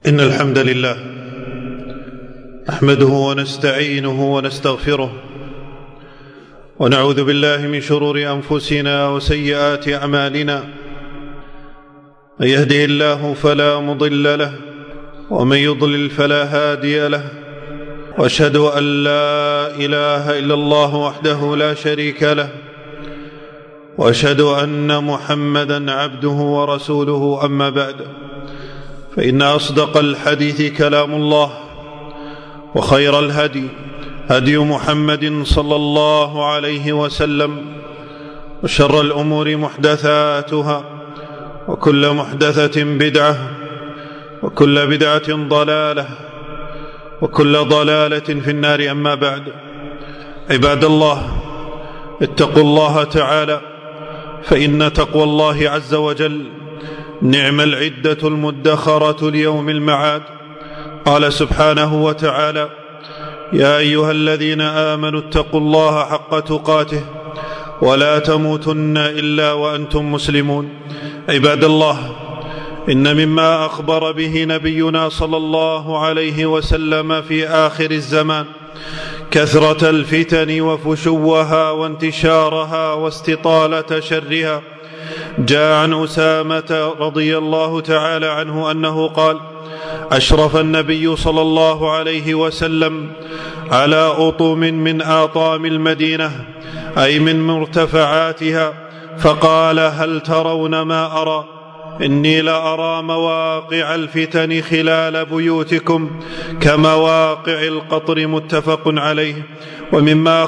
إن الحمد لله نحمده ونستعينه ونستغفره ونعوذ بالله من شرور أنفسنا وسيئات أعمالنا. من يهده الله فلا مضل له ومن يضلل فلا هادي له، وأشهد أن لا إله إلا الله وحده لا شريك له، وأشهد أن محمدًا عبده ورسوله. أما بعد، فإن أصدق الحديث كلام الله، وخير الهدي هدي محمد صلى الله عليه وسلم، وشر الأمور محدثاتها، وكل محدثة بدعة، وكل بدعة ضلالة، وكل ضلالة في النار. أما بعد، عباد الله، اتقوا الله تعالى، فإن تقوى الله عز وجل نعم العدة المدخرة ليوم المعاد. قال سبحانه وتعالى: يا أيها الذين آمنوا اتقوا الله حق تقاته ولا تموتن إلا وأنتم مسلمون. عباد الله، إن مما أخبر به نبينا صلى الله عليه وسلم في آخر الزمان كثرة الفتن وفشوها وانتشارها واستطالة شرها. جاء عن أسامة رضي الله تعالى عنه أنه قال: أشرف النبي صلى الله عليه وسلم على أطم من آطام المدينة، أي من مرتفعاتها، فقال: هل ترون ما أرى؟ إني لأرى مواقع الفتن خلال بيوتكم كمواقع القطر. متفق عليه. ومما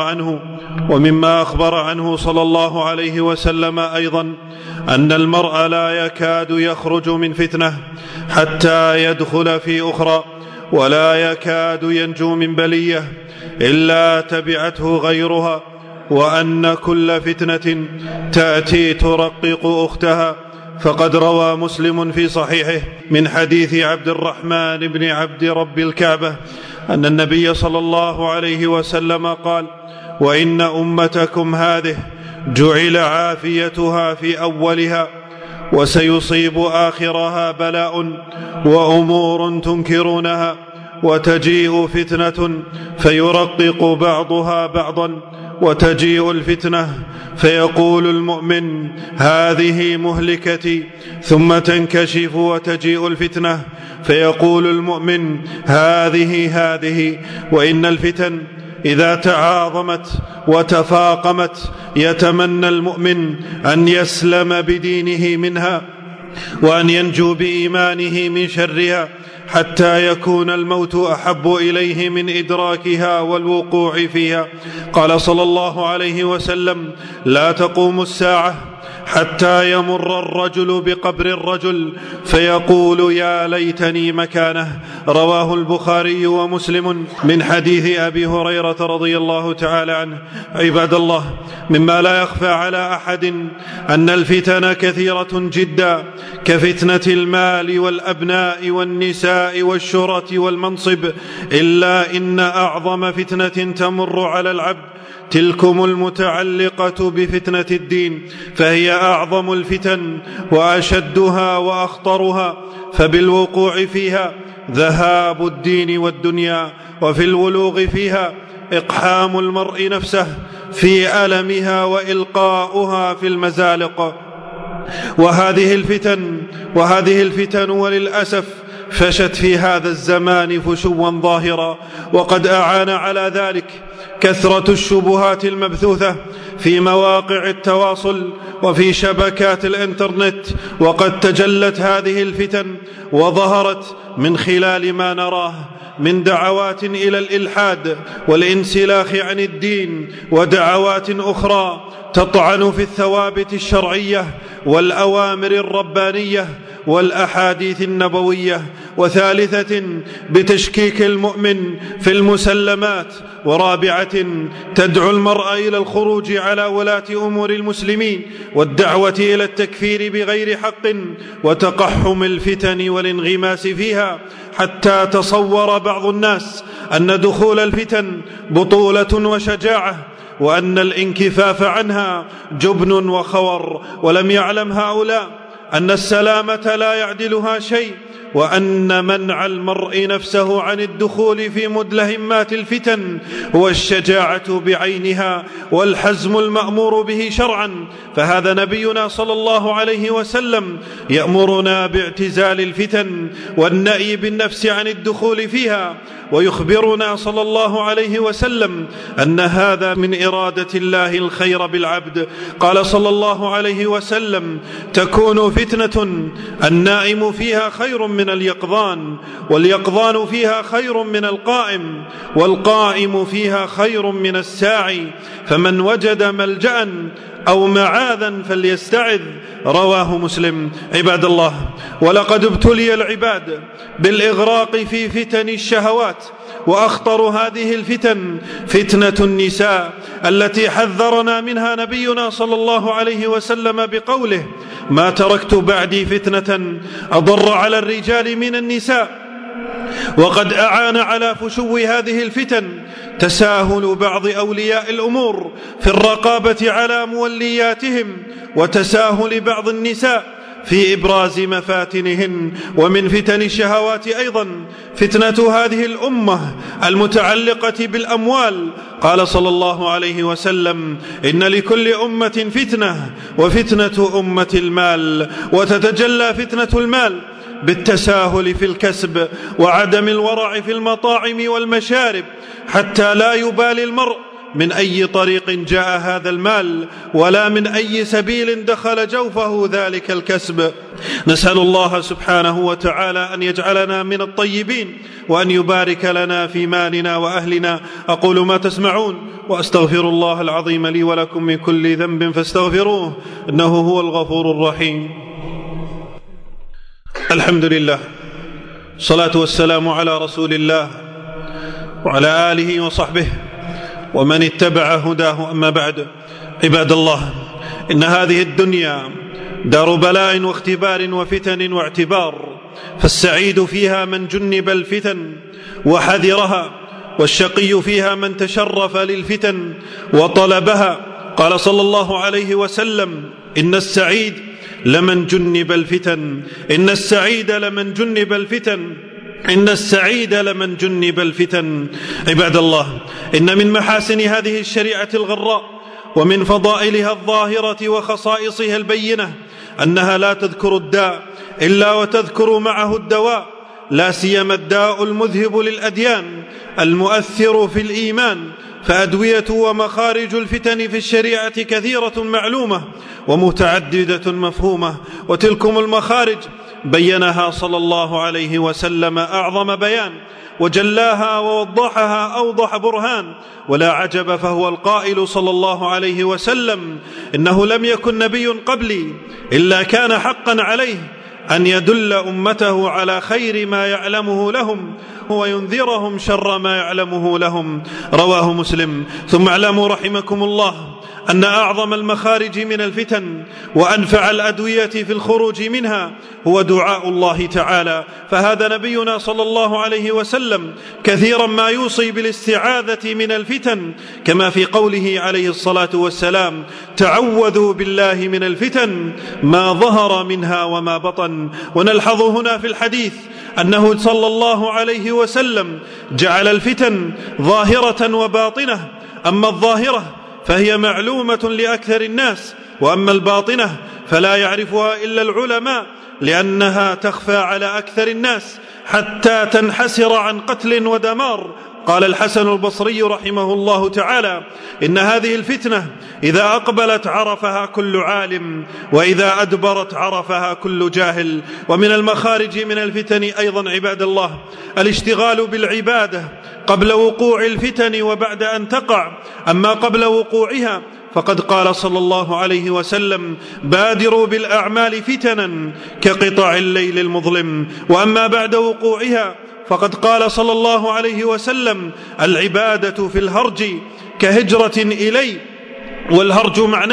أخبر عنه صلى الله عليه وسلم أيضا أن المرء لا يكاد يخرج من فتنة حتى يدخل في أخرى، ولا يكاد ينجو من بلية إلا تبعته غيرها، وأن كل فتنة تأتي ترقق أختها. فقد روى مسلم في صحيحه من حديث عبد الرحمن بن عبد رب الكعبة أن النبي صلى الله عليه وسلم قال: وإن أمتكم هذه جعل عافيتها في أولها، وسيصيب آخرها بلاء وأمور تنكرونها، وتجيء فتنة فيرقق بعضها بعضا، وتجيء الفتنة فيقول المؤمن: هذه مهلكتي، ثم تنكشف وتجيء الفتنة فيقول المؤمن: هذه. وإن الفتن إذا تعاظمت وتفاقمت يتمنى المؤمن أن يسلم بدينه منها، وأن ينجو بإيمانه من شرها، حتى يكون الموت أحب إليه من إدراكها والوقوع فيها. قال صلى الله عليه وسلم: لا تقوم الساعة حتى يمر الرجل بقبر الرجل فيقول: يا ليتني مكانه. رواه البخاري ومسلم من حديث أبي هريرة رضي الله تعالى عنه. عباد الله، مما لا يخفى على أحد أن الفتن كثيرة جدا، كفتنة المال والأبناء والنساء والشهرة والمنصب، إلا إن أعظم فتنة تمر على العبد تلكم المتعلقة بفتنة الدين، فهي أعظم الفتن وأشدها وأخطرها، فبالوقوع فيها ذهاب الدين والدنيا، وفي الولوغ فيها إقحام المرء نفسه في ألمها وإلقاؤها في المزالق. وهذه الفتن وللأسف فشت في هذا الزمان فشوا ظاهرا، وقد أعان على ذلك كثرة الشبهات المبثوثة في مواقع التواصل وفي شبكات الإنترنت. وقد تجلت هذه الفتن وظهرت من خلال ما نراه من دعوات إلى الإلحاد والانسلاخ عن الدين، ودعوات أخرى تطعن في الثوابت الشرعية والأوامر الربانية والأحاديث النبوية، وثالثة بتشكيك المؤمن في المسلمات، ورابعة تدعو المرء إلى الخروج على ولاة أمور المسلمين والدعوة إلى التكفير بغير حق وتقحم الفتن والانغماس فيها، حتى تصور بعض الناس أن دخول الفتن بطولة وشجاعة، وأن الانكفاف عنها جبن وخور. ولم يعلم هؤلاء أن السلامة لا يعدلها شيء، وأن منع المرء نفسه عن الدخول في مدلهمات الفتن هو الشجاعة بعينها والحزم المأمور به شرعا. فهذا نبينا صلى الله عليه وسلم يأمرنا باعتزال الفتن والنأي بالنفس عن الدخول فيها، ويخبرنا صلى الله عليه وسلم أن هذا من إرادة الله الخير بالعبد. قال صلى الله عليه وسلم: تكون فتنة النائم فيها خير من اليقظان، واليقظان فيها خير من القائم، والقائم فيها خير من الساعي، فمن وجد ملجأ أو معاذا فليستعذ. رواه مسلم. عباد الله، ولقد ابتلي العباد بالإغراق في فتن الشهوات، وأخطر هذه الفتن فتنة النساء التي حذرنا منها نبينا صلى الله عليه وسلم بقوله: ما تركت بعدي فتنة أضر على الرجال من النساء. وقد أعان على فشو هذه الفتن تساهل بعض أولياء الأمور في الرقابة على مولياتهم، وتساهل بعض النساء في إبراز مفاتنهن. ومن فتن الشهوات أيضا فتنة هذه الأمة المتعلقة بالأموال. قال صلى الله عليه وسلم: إن لكل أمة فتنة، وفتنة أمة المال. وتتجلى فتنة المال بالتساهل في الكسب وعدم الورع في المطاعم والمشارب، حتى لا يبالي المرء من أي طريق جاء هذا المال، ولا من أي سبيل دخل جوفه ذلك الكسب. نسأل الله سبحانه وتعالى أن يجعلنا من الطيبين، وأن يبارك لنا في مالنا وأهلنا. أقول ما تسمعون، وأستغفر الله العظيم لي ولكم من كل ذنب فاستغفروه، إنه هو الغفور الرحيم. الحمد لله، الصلاة والسلام على رسول الله وعلى آله وصحبه ومن اتبع هداه. أما بعد، عباد الله، إن هذه الدنيا دار بلاء واختبار وفتن واعتبار، فالسعيد فيها من جنب الفتن وحذرها، والشقي فيها من تشرف للفتن وطلبها. قال صلى الله عليه وسلم: إن السعيد لمن جنب الفتن، إن السعيد لمن جنب الفتن، إن السعيد لمن جنب الفتن. عباد الله، إن من محاسن هذه الشريعة الغراء ومن فضائلها الظاهرة وخصائصها البينة أنها لا تذكر الداء إلا وتذكر معه الدواء، لا سيما الداء المذهب للأديان المؤثر في الإيمان. فأدوية ومخارج الفتن في الشريعة كثيرة معلومة ومتعددة مفهومة، وتلكم المخارج بينها صلى الله عليه وسلم أعظم بيان، وجلاها ووضحها أوضح برهان. ولا عجب، فهو القائل صلى الله عليه وسلم: إنه لم يكن نبي قبلي إلا كان حقا عليه أن يدل أمته على خير ما يعلمه لهم وينذرهم شر ما يعلمه لهم. رواه مسلم. ثم اعلموا رحمكم الله أن أعظم المخارج من الفتن وأنفع الأدوية في الخروج منها هو دعاء الله تعالى. فهذا نبينا صلى الله عليه وسلم كثيرا ما يوصي بالاستعاذة من الفتن، كما في قوله عليه الصلاة والسلام: تعوذوا بالله من الفتن ما ظهر منها وما بطن. ونلحظ هنا في الحديث أنه صلى الله عليه وسلم جعل الفتن ظاهرة وباطنة. أما الظاهرة فهي معلومة لأكثر الناس، وأما الباطنة فلا يعرفها إلا العلماء، لأنها تخفى على أكثر الناس حتى تنحسر عن قتل ودمار. قال الحسن البصري رحمه الله تعالى: إن هذه الفتنة إذا أقبلت عرفها كل عالم، وإذا أدبرت عرفها كل جاهل. ومن المخارج من الفتن أيضا عباد الله الاشتغال بالعبادة قبل وقوع الفتن وبعد أن تقع. أما قبل وقوعها فقد قال صلى الله عليه وسلم: بادروا بالأعمال فتنا كقطع الليل المظلم. وأما بعد وقوعها فقد قال صلى الله عليه وسلم: العبادة في الهرج كهجرة إلي. والهرج معناه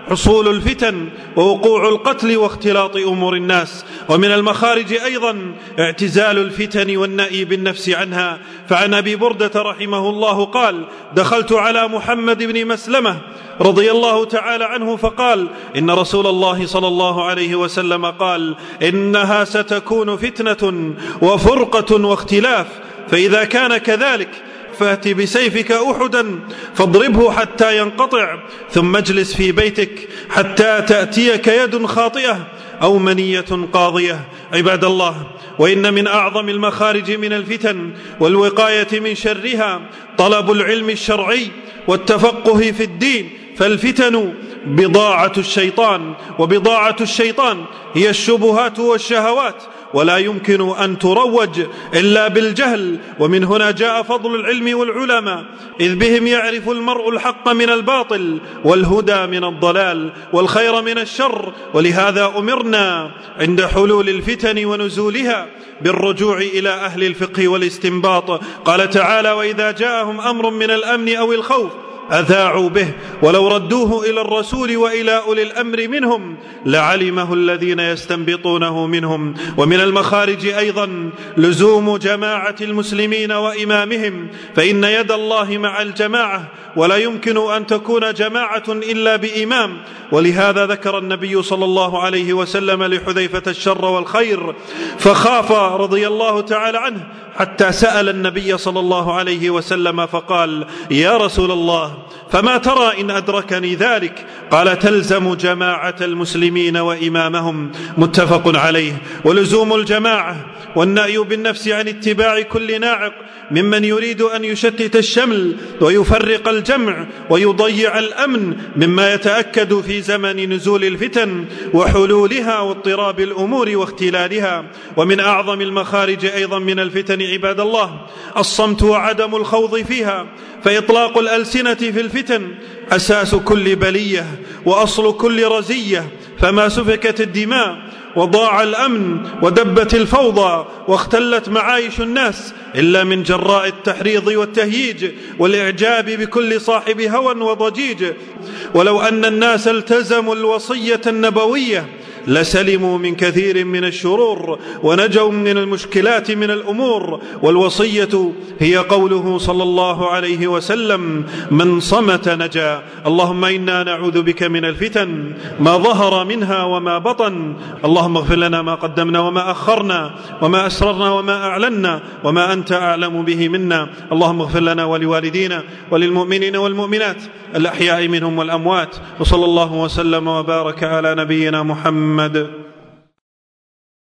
حصول الفتن ووقوع القتل واختلاط أمور الناس. ومن المخارج أيضا اعتزال الفتن والنأي بالنفس عنها. فعن أبي بردة رحمه الله قال: دخلت على محمد بن مسلمة رضي الله تعالى عنه فقال: إن رسول الله صلى الله عليه وسلم قال: إنها ستكون فتنة وفرقة واختلاف، فإذا كان كذلك فأت بسيفك أحدا فاضربه حتى ينقطع، ثم اجلس في بيتك حتى تأتيك يد خاطئة أو منية قاضية. عباد الله، وإن من أعظم المخارج من الفتن والوقاية من شرها طلب العلم الشرعي والتفقه في الدين، فالفتن بضاعة الشيطان، وبضاعة الشيطان هي الشبهات والشهوات، ولا يمكن أن تروج إلا بالجهل. ومن هنا جاء فضل العلم والعلماء، إذ بهم يعرف المرء الحق من الباطل والهدى من الضلال والخير من الشر. ولهذا أمرنا عند حلول الفتن ونزولها بالرجوع إلى أهل الفقه والاستنباط. قال تعالى: وإذا جاءهم أمر من الأمن أو الخوف أذاعوا به ولو ردوه إلى الرسول وإلى أولي الأمر منهم لعلمه الذين يستنبطونه منهم. ومن المخارج أيضا لزوم جماعة المسلمين وإمامهم، فإن يد الله مع الجماعة، ولا يمكن أن تكون جماعة إلا بإمام. ولهذا ذكر النبي صلى الله عليه وسلم لحذيفة الشر والخير فخاف رضي الله تعالى عنه، حتى سأل النبي صلى الله عليه وسلم فقال: يا رسول الله، فما ترى إن أدركني ذلك؟ قال: تلزم جماعة المسلمين وإمامهم. متفق عليه. ولزوم الجماعة والنأي بالنفس عن اتباع كل ناعق ممن يريد أن يشتت الشمل ويفرق الجمع ويضيع الأمن، مما يتأكد في زمن نزول الفتن وحلولها واضطراب الأمور واختلالها. ومن أعظم المخارج أيضا من الفتن عباد الله الصمت وعدم الخوض فيها، فإطلاق الألسنة في الفتن أساس كل بلية وأصل كل رزية. فما سفكت الدماء وضاع الأمن ودبت الفوضى واختلت معايش الناس إلا من جراء التحريض والتهييج والإعجاب بكل صاحب هوى وضجيج. ولو أن الناس التزموا الوصية النبوية لسلموا من كثير من الشرور ونجوا من المشكلات من الأمور. والوصية هي قوله صلى الله عليه وسلم: من صمت نجا. اللهم إنا نعوذ بك من الفتن ما ظهر منها وما بطن. اللهم اغفر لنا ما قدمنا وما أخرنا وما أسررنا وما أعلنا وما أنت أعلم به منا. اللهم اغفر لنا ولوالدينا وللمؤمنين والمؤمنات الأحياء منهم والأموات. وصلى الله وسلم وبارك على نبينا محمد.